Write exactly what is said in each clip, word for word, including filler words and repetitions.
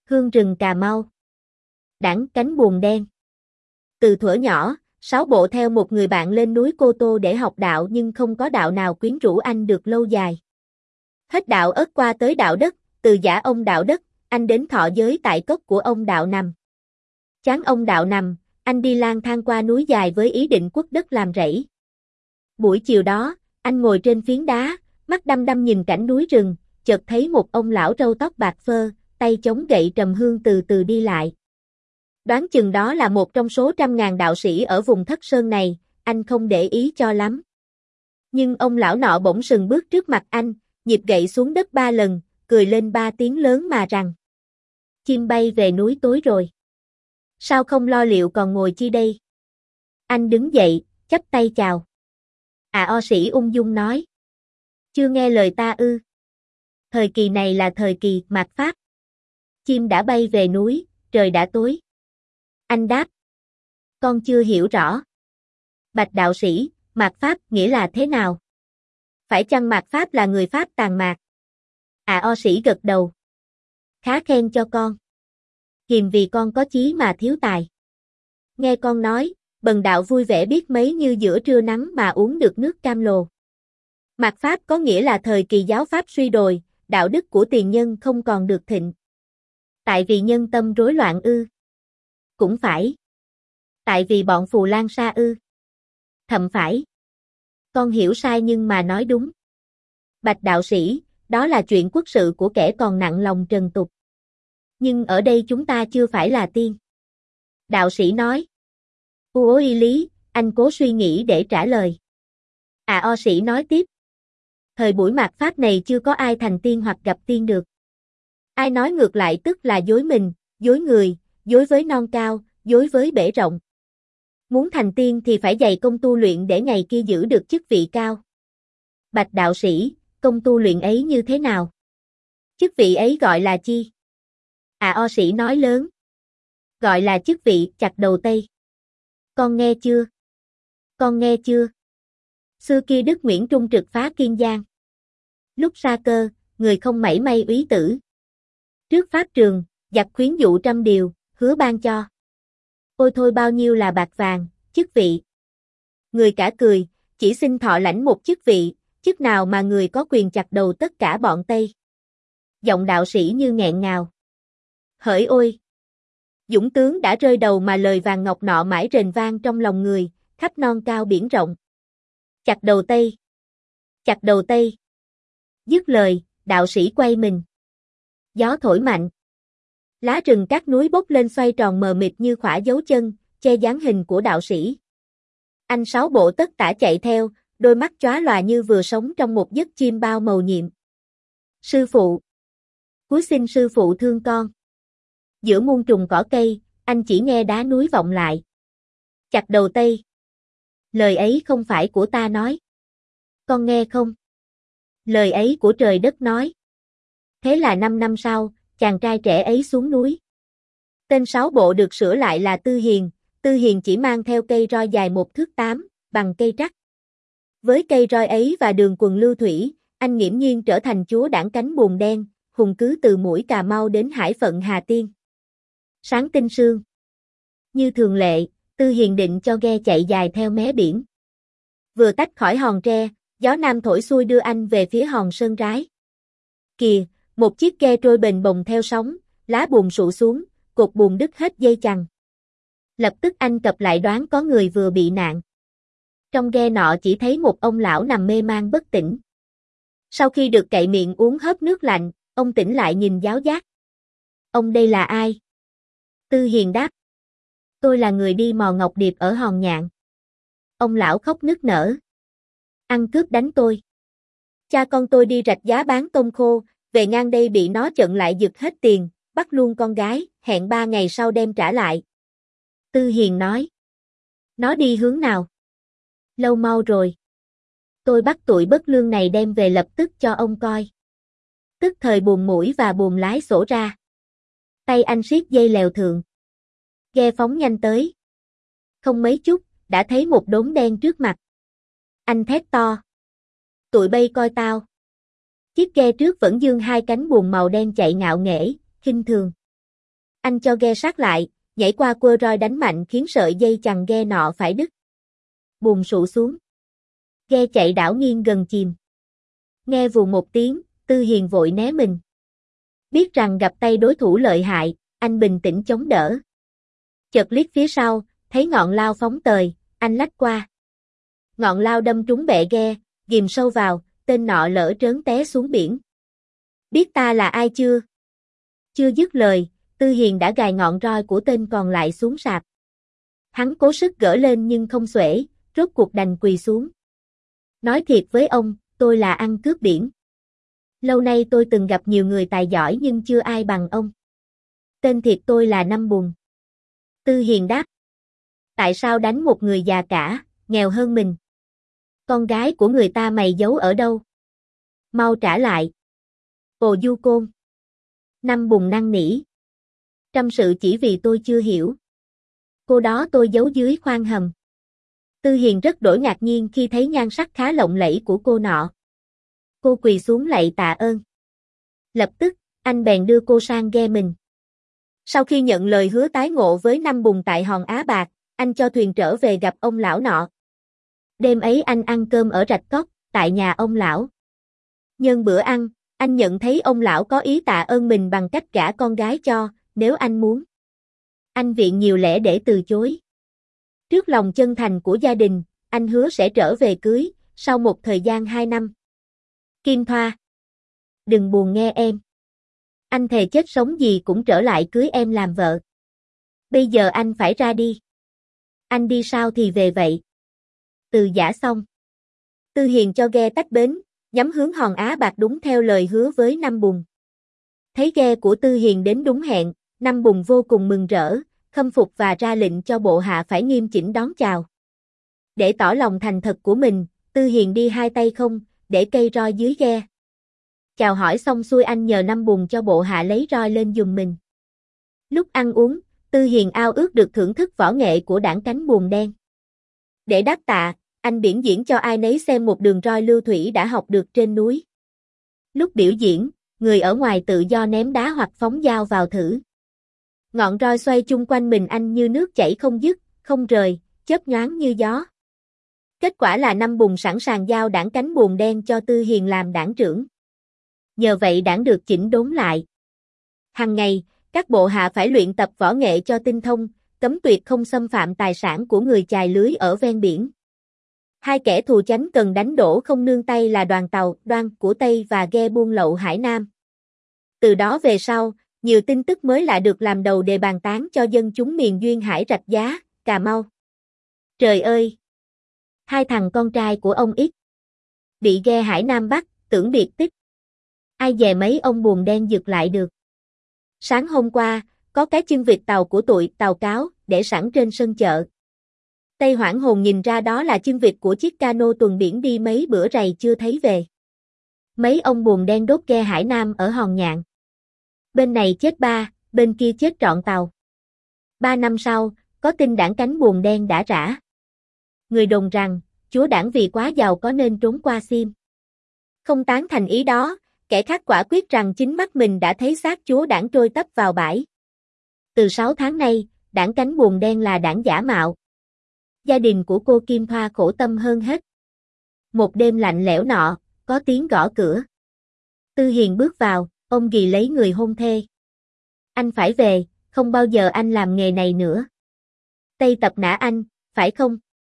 Hương rừng Cà Mau. Đãng cánh buồm đen. Từ thuở nhỏ, Sáu Bộ theo một người bạn lên núi Cô Tô để học đạo nhưng không có đạo nào quyến rũ anh được lâu dài. Hết đạo Ất qua tới đạo Đất, từ giả ông đạo Đất, anh đến thọ giới tại cốc của ông đạo Nằm. Chán ông đạo Nằm, anh đi lang thang qua núi dài với ý định quất đất làm rẫy. Buổi chiều đó, anh ngồi trên phiến đá, mắt đăm đăm nhìn cảnh núi rừng, chợt thấy một ông lão râu tóc bạc phơ, tay chống gậy trầm hương từ từ đi lại. Đoán chừng đó là một trong số trăm ngàn đạo sĩ ở vùng Thất Sơn này, anh không để ý cho lắm. Nhưng ông lão nọ bỗng sừng bước trước mặt anh, nhịp gậy xuống đất ba lần, cười lên ba tiếng lớn mà rằng: chim bay về núi tối rồi. Sao không lo liệu còn ngồi chi đây? Anh đứng dậy, chắp tay chào. À o sĩ ung dung nói: chưa nghe lời ta ư? Thời kỳ này là thời kỳ mạt Pháp. Chim đã bay về núi, trời đã tối. Anh đáp: con chưa hiểu rõ. Bạch đạo sĩ, mạt Pháp nghĩa là thế nào? Phải chăng mạt Pháp là người Pháp tàn mạt? À o sĩ gật đầu. Khá khen cho con. Hiềm vì con có chí mà thiếu tài. Nghe con nói, bần đạo vui vẻ biết mấy như giữa trưa nắng mà uống được nước cam lồ. Mạt Pháp có nghĩa là thời kỳ giáo Pháp suy đồi, đạo đức của tiền nhân không còn được thịnh. Tại vì nhân tâm rối loạn ư? Cũng phải. Tại vì bọn Phù Lan Sa ư? Thậm phải. Con hiểu sai nhưng mà nói đúng. Bạch đạo sĩ, đó là chuyện quốc sự của kẻ còn nặng lòng trần tục. Nhưng ở đây chúng ta chưa phải là tiên. Đạo sĩ nói. U y lý, anh cố suy nghĩ để trả lời. À o sĩ nói tiếp. Thời buổi mạt Pháp này chưa có ai thành tiên hoặc gặp tiên được. Ai nói ngược lại tức là dối mình, dối người, dối với non cao, dối với bể rộng. Muốn thành tiên thì phải dày công tu luyện để ngày kia giữ được chức vị cao. Bạch đạo sĩ, công tu luyện ấy như thế nào? Chức vị ấy gọi là chi? À o sĩ nói lớn. Gọi là chức vị chặt đầu Tây. Con nghe chưa? Con nghe chưa? Xưa kia Đức Nguyễn Trung trực phá Kiên Giang. Lúc xa cơ, người không mảy may úy tử. Trước pháp trường, giặc khuyến dụ trăm điều, hứa ban cho. Ôi thôi bao nhiêu là bạc vàng, chức vị. Người cả cười, chỉ xin thọ lãnh một chức vị, chức nào mà người có quyền chặt đầu tất cả bọn Tây. Giọng đạo sĩ như nghẹn ngào. Hỡi ôi! Dũng tướng đã rơi đầu mà lời vàng ngọc nọ mãi rền vang trong lòng người, khắp non cao biển rộng. Chặt đầu Tây! Chặt đầu Tây! Dứt lời, đạo sĩ quay mình. Gió thổi mạnh. Lá rừng các núi bốc lên xoay tròn mờ mịt như khỏa dấu chân, che dáng hình của đạo sĩ. Anh Sáu Bộ tất tả chạy theo, đôi mắt chóa lòa như vừa sống trong một giấc chim bao màu nhiệm. Sư phụ! Cúi xin sư phụ thương con. Giữa muôn trùng cỏ cây, anh chỉ nghe đá núi vọng lại. Chặt đầu Tây! Lời ấy không phải của ta nói. Con nghe không? Lời ấy của trời đất nói. Thế là năm năm sau, chàng trai trẻ ấy xuống núi. Tên Sáu Bộ được sửa lại là Tư Hiền, Tư Hiền chỉ mang theo cây roi dài một thước tám, bằng cây trắc. Với cây roi ấy và đường quần lưu thủy, anh nghiễm nhiên trở thành chúa đãng cánh buồm đen, hùng cứ từ mũi Cà Mau đến hải phận Hà Tiên. Sáng tinh sương. Như thường lệ, Tư Hiền định cho ghe chạy dài theo mé biển. Vừa tách khỏi hòn tre, gió nam thổi xuôi đưa anh về phía hòn Sơn Rái. Kìa, một chiếc ghe trôi bềnh bồng theo sóng, lá buồm sụ xuống, cột buồm đứt hết dây chằng. Lập tức anh cập lại đoán có người vừa bị nạn. Trong ghe nọ chỉ thấy một ông lão nằm mê man bất tỉnh. Sau khi được cậy miệng uống hớp nước lạnh, ông tỉnh lại nhìn giáo giác. Ông đây là ai? Tư Hiền đáp. Tôi là người đi mò ngọc điệp ở Hòn Nhạn. Ông lão khóc nức nở. Ăn cướp đánh tôi. Cha con tôi đi rạch giá bán tôm khô, về ngang đây bị nó chận lại giật hết tiền, bắt luôn con gái, hẹn ba ngày sau đem trả lại. Tư Hiền nói. Nó đi hướng nào? Lâu mau rồi. Tôi bắt tụi bất lương này đem về lập tức cho ông coi. Tức thời buồm mũi và buồm lái xổ ra. Tay anh siết dây lèo thượng. Ghe phóng nhanh tới. Không mấy chút, đã thấy một đốm đen trước mặt. Anh thét to. Tụi bay coi tao. Chiếc ghe trước vẫn dương hai cánh buồm màu đen chạy ngạo nghễ, khinh thường. Anh cho ghe sát lại, nhảy qua quơ roi đánh mạnh khiến sợi dây chằng ghe nọ phải đứt. Bùm sụ xuống. Ghe chạy đảo nghiêng gần chìm. Nghe vù một tiếng, Tư Hiền vội né mình. Biết rằng gặp tay đối thủ lợi hại, anh bình tĩnh chống đỡ. Chợt liếc phía sau, thấy ngọn lao phóng tời, anh lách qua. Ngọn lao đâm trúng bệ ghe, ghìm sâu vào, tên nọ lỡ trớn té xuống biển. Biết ta là ai chưa? Chưa dứt lời, Tư Hiền đã gài ngọn roi của tên còn lại xuống sạp. Hắn cố sức gỡ lên nhưng không xuể, rốt cuộc đành quỳ xuống. Nói thiệt với ông, tôi là ăn cướp biển. Lâu nay tôi từng gặp nhiều người tài giỏi nhưng chưa ai bằng ông. Tên thiệt tôi là Năm Bùn. Tư Hiền đáp. Tại sao đánh một người già cả, nghèo hơn mình? Con gái của người ta mày giấu ở đâu? Mau trả lại. Ồ Du Côn. Năm Bùn năn nỉ. Trăm sự chỉ vì tôi chưa hiểu. Cô đó tôi giấu dưới khoang hầm. Tư Hiền rất đổi ngạc nhiên khi thấy nhan sắc khá lộng lẫy của cô nọ. Cô quỳ xuống lạy tạ ơn. Lập tức, anh bèn đưa cô sang ghe mình. Sau khi nhận lời hứa tái ngộ với Năm Bùn tại hòn Á Bạc, anh cho thuyền trở về gặp ông lão nọ. Đêm ấy anh ăn cơm ở Rạch Cóc, tại nhà ông lão. Nhân bữa ăn, anh nhận thấy ông lão có ý tạ ơn mình bằng cách gả con gái cho, nếu anh muốn. Anh viện nhiều lẽ để từ chối. Trước lòng chân thành của gia đình, anh hứa sẽ trở về cưới, sau một thời gian hai năm. Kim Thoa. Đừng buồn nghe em. Anh thề chết sống gì cũng trở lại cưới em làm vợ. Bây giờ anh phải ra đi. Anh đi sao thì về vậy. Từ giã xong. Tư Hiền cho ghe tách bến, nhắm hướng hòn Á Bạc đúng theo lời hứa với Năm Bùn. Thấy ghe của Tư Hiền đến đúng hẹn, Năm Bùn vô cùng mừng rỡ, khâm phục và ra lệnh cho bộ hạ phải nghiêm chỉnh đón chào. Để tỏ lòng thành thật của mình, Tư Hiền đi hai tay không, để cây roi dưới ghe. Chào hỏi xong xuôi anh nhờ Năm Bùn cho bộ hạ lấy roi lên giùm mình. Lúc ăn uống, Tư Hiền ao ước được thưởng thức võ nghệ của đảng cánh buồm đen. Để đáp tạ, anh biểu diễn cho ai nấy xem một đường roi lưu thủy đã học được trên núi. Lúc biểu diễn, người ở ngoài tự do ném đá hoặc phóng dao vào thử. Ngọn roi xoay chung quanh mình anh như nước chảy không dứt, không rời, chớp nhoáng như gió. Kết quả là Năm Bùn sẵn sàng giao đảng cánh buồm đen cho Tư Hiền làm đảng trưởng. Nhờ vậy đảng được chỉnh đốn lại. Hàng ngày, các bộ hạ phải luyện tập võ nghệ cho tinh thông, cấm tuyệt không xâm phạm tài sản của người chài lưới ở ven biển. Hai kẻ thù chánh cần đánh đổ không nương tay là đoàn tàu, Đoan của Tây và ghe buôn lậu Hải Nam. Từ đó về sau, nhiều tin tức mới lạ được làm đầu đề bàn tán cho dân chúng miền duyên hải Rạch Giá, Cà Mau. Trời ơi! Hai thằng con trai của ông X bị ghe Hải Nam bắt, tưởng biệt tích. Ai dè mấy ông buồm đen giật lại được. Sáng hôm qua, có cái chân vịt tàu của tụi tàu cáo để sẵn trên sân chợ. Tây hoảng hồn nhìn ra đó là chân vịt của chiếc cano tuần biển đi mấy bữa rày chưa thấy về. Mấy ông buồm đen đốt ghe Hải Nam ở Hòn Nhạn. Bên này chết ba, bên kia chết trọn tàu. Ba năm sau, có tin đảng cánh buồm đen đã rã. Người đồn rằng, chúa đảng vì quá giàu có nên trốn qua Xiêm. Không tán thành ý đó, kẻ khác quả quyết rằng chính mắt mình đã thấy xác chúa đảng trôi tấp vào bãi. Từ sáu tháng nay, đảng cánh buồm đen là đảng giả mạo. Gia đình của cô Kim Thoa khổ tâm hơn hết. Một đêm lạnh lẽo nọ, có tiếng gõ cửa. Tư Hiền bước vào, ông ghì lấy người hôn thê. Anh phải về, không bao giờ anh làm nghề này nữa. Tây tập nã anh, phải không?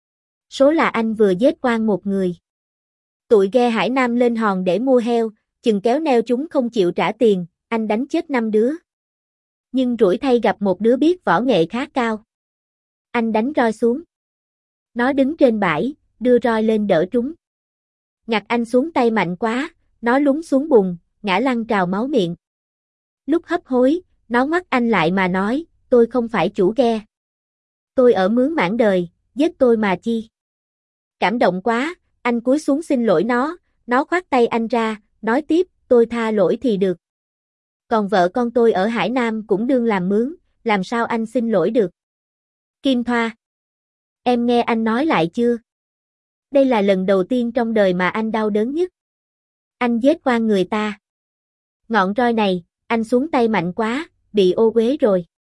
Số là anh vừa giết oan một người. Tụi ghe Hải Nam lên hòn để mua heo, chừng kéo neo chúng không chịu trả tiền, anh đánh chết năm đứa. Nhưng rủi thay gặp một đứa biết võ nghệ khá cao. Anh đánh roi xuống. Nó đứng trên bãi, đưa roi lên đỡ trúng. Ngặt anh xuống tay mạnh quá, nó lún xuống bùn, ngã lăn trào máu miệng. Lúc hấp hối, nó ngoắt anh lại mà nói, tôi không phải chủ ghe. Tôi ở mướn mãn đời, giết tôi mà chi. Cảm động quá, anh cúi xuống xin lỗi nó, nó khoát tay anh ra, nói tiếp, tôi tha lỗi thì được. Còn vợ con tôi ở Hải Nam cũng đương làm mướn, làm sao anh xin lỗi được. Kim Thoa. Em nghe anh nói lại chưa? Đây là lần đầu tiên trong đời mà anh đau đớn nhất. Anh giết oan người ta. Ngọn roi này, anh xuống tay mạnh quá, bị ô uế rồi.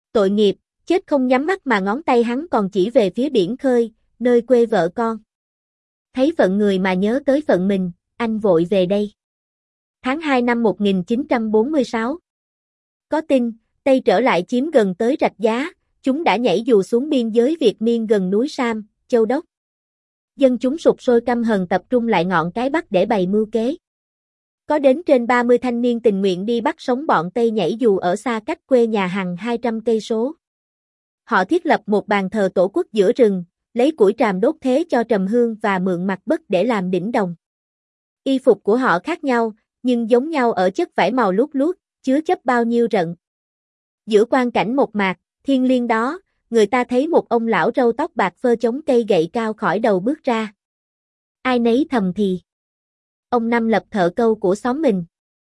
Tội nghiệp, chết không nhắm mắt mà ngón tay hắn còn chỉ về phía biển khơi, nơi quê vợ con. Thấy phận người mà nhớ tới phận mình, anh vội về đây. Tháng hai năm một nghìn chín trăm bốn mươi sáu. Có tin, Tây trở lại chiếm gần tới Rạch Giá, chúng đã nhảy dù xuống biên giới Việt Miên gần núi Sam, Châu Đốc. Dân chúng sục sôi căm hờn tập trung lại ngọn cái Bắc để bày mưu kế. Có đến trên ba mươi thanh niên tình nguyện đi bắt sống bọn Tây nhảy dù ở xa cách quê nhà hàng hai trăm cây số. Họ thiết lập một bàn thờ tổ quốc giữa rừng, lấy củi tràm đốt thế cho trầm hương và mượn mặt đất để làm đỉnh đồng. Y phục của họ khác nhau, nhưng giống nhau ở chất vải màu lút lút, chứa chấp bao nhiêu rận. Giữa quang cảnh một mạc, thiên liêng đó, người ta thấy một ông lão râu tóc bạc phơ chống cây gậy cao khỏi đầu bước ra. Ai nấy thầm thì. Ông Năm Lập thợ câu của xóm mình.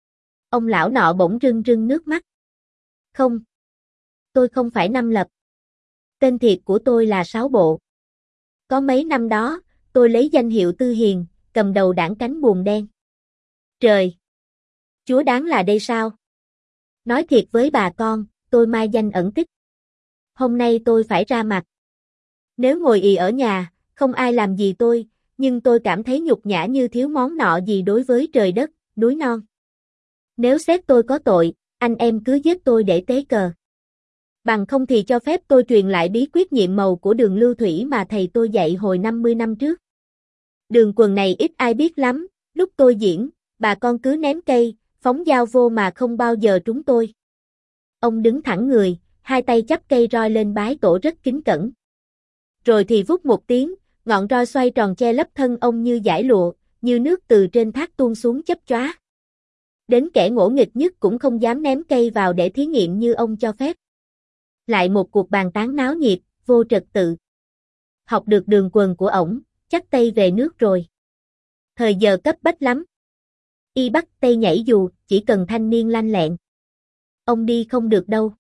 Ông lão nọ bỗng rưng rưng nước mắt. Không. Tôi không phải Năm Lập. Tên thiệt của tôi là Sáu Bộ. Có mấy năm đó, tôi lấy danh hiệu Tư Hiền, cầm đầu đảng cánh buồm đen. Trời! Chúa đáng là đây sao? Nói thiệt với bà con, tôi mai danh ẩn tích. Hôm nay tôi phải ra mặt. Nếu ngồi ì ở nhà, không ai làm gì tôi, nhưng tôi cảm thấy nhục nhã như thiếu món nọ gì đối với trời đất, núi non. Nếu xét tôi có tội, anh em cứ giết tôi để tế cờ. Bằng không thì cho phép tôi truyền lại bí quyết nhiệm màu của đường lưu thủy mà thầy tôi dạy hồi năm mươi năm trước. Đường quần này ít ai biết lắm, lúc tôi diễn, bà con cứ ném cây, phóng dao vô mà không bao giờ trúng tôi. Ông đứng thẳng người, hai tay chắp cây roi lên bái tổ rất kính cẩn. Rồi thì vút một tiếng, ngọn roi xoay tròn che lấp thân ông như dải lụa, như nước từ trên thác tuôn xuống chấp chóa. Đến kẻ ngỗ nghịch nhất cũng không dám ném cây vào để thí nghiệm như ông cho phép. Lại một cuộc bàn tán náo nhiệt, vô trật tự. Học được đường quần của ổng, chắc Tây về nước rồi. Thời giờ cấp bách lắm. Y bắt Tây nhảy dù, chỉ cần thanh niên lanh lẹn. Ông đi không được đâu.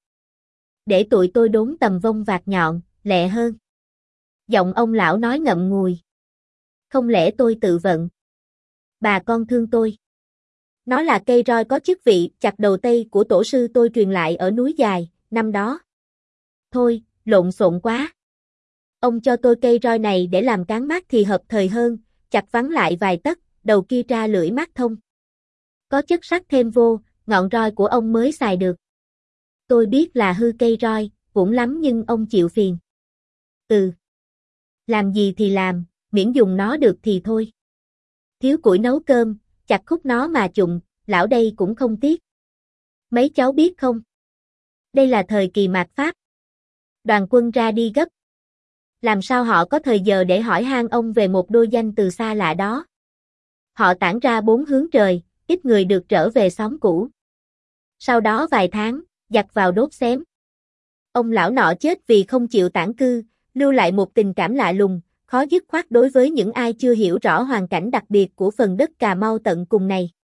Để tụi tôi đốn tầm vông vạt nhọn, lẹ hơn. Giọng ông lão nói ngậm ngùi. Không lẽ tôi tự vận? Bà con thương tôi. Nó là cây roi có chức vị chặt đầu Tây của tổ sư tôi truyền lại ở núi Dài, năm đó. Thôi, lộn xộn quá. Ông cho tôi cây roi này để làm cán mát thì hợp thời hơn, chặt vắn lại vài tấc, đầu kia ra lưỡi mát thông. Có chất sắt thêm vô, ngọn roi của ông mới xài được. Tôi biết là hư cây roi, cũng lắm nhưng ông chịu phiền. Ừ. Làm gì thì làm, miễn dùng nó được thì thôi. Thiếu củi nấu cơm, chặt khúc nó mà chụng, lão đây cũng không tiếc. Mấy cháu biết không? Đây là thời kỳ mạt Pháp. Đoàn quân ra đi gấp. Làm sao họ có thời giờ để hỏi han ông về một đôi danh từ xa lạ đó? Họ tản ra bốn hướng trời, ít người được trở về xóm cũ. Sau đó vài tháng, giặc vào đốt xém. Ông lão nọ chết vì không chịu tản cư, lưu lại một tình cảm lạ lùng, khó dứt khoát đối với những ai chưa hiểu rõ hoàn cảnh đặc biệt của phần đất Cà Mau tận cùng này.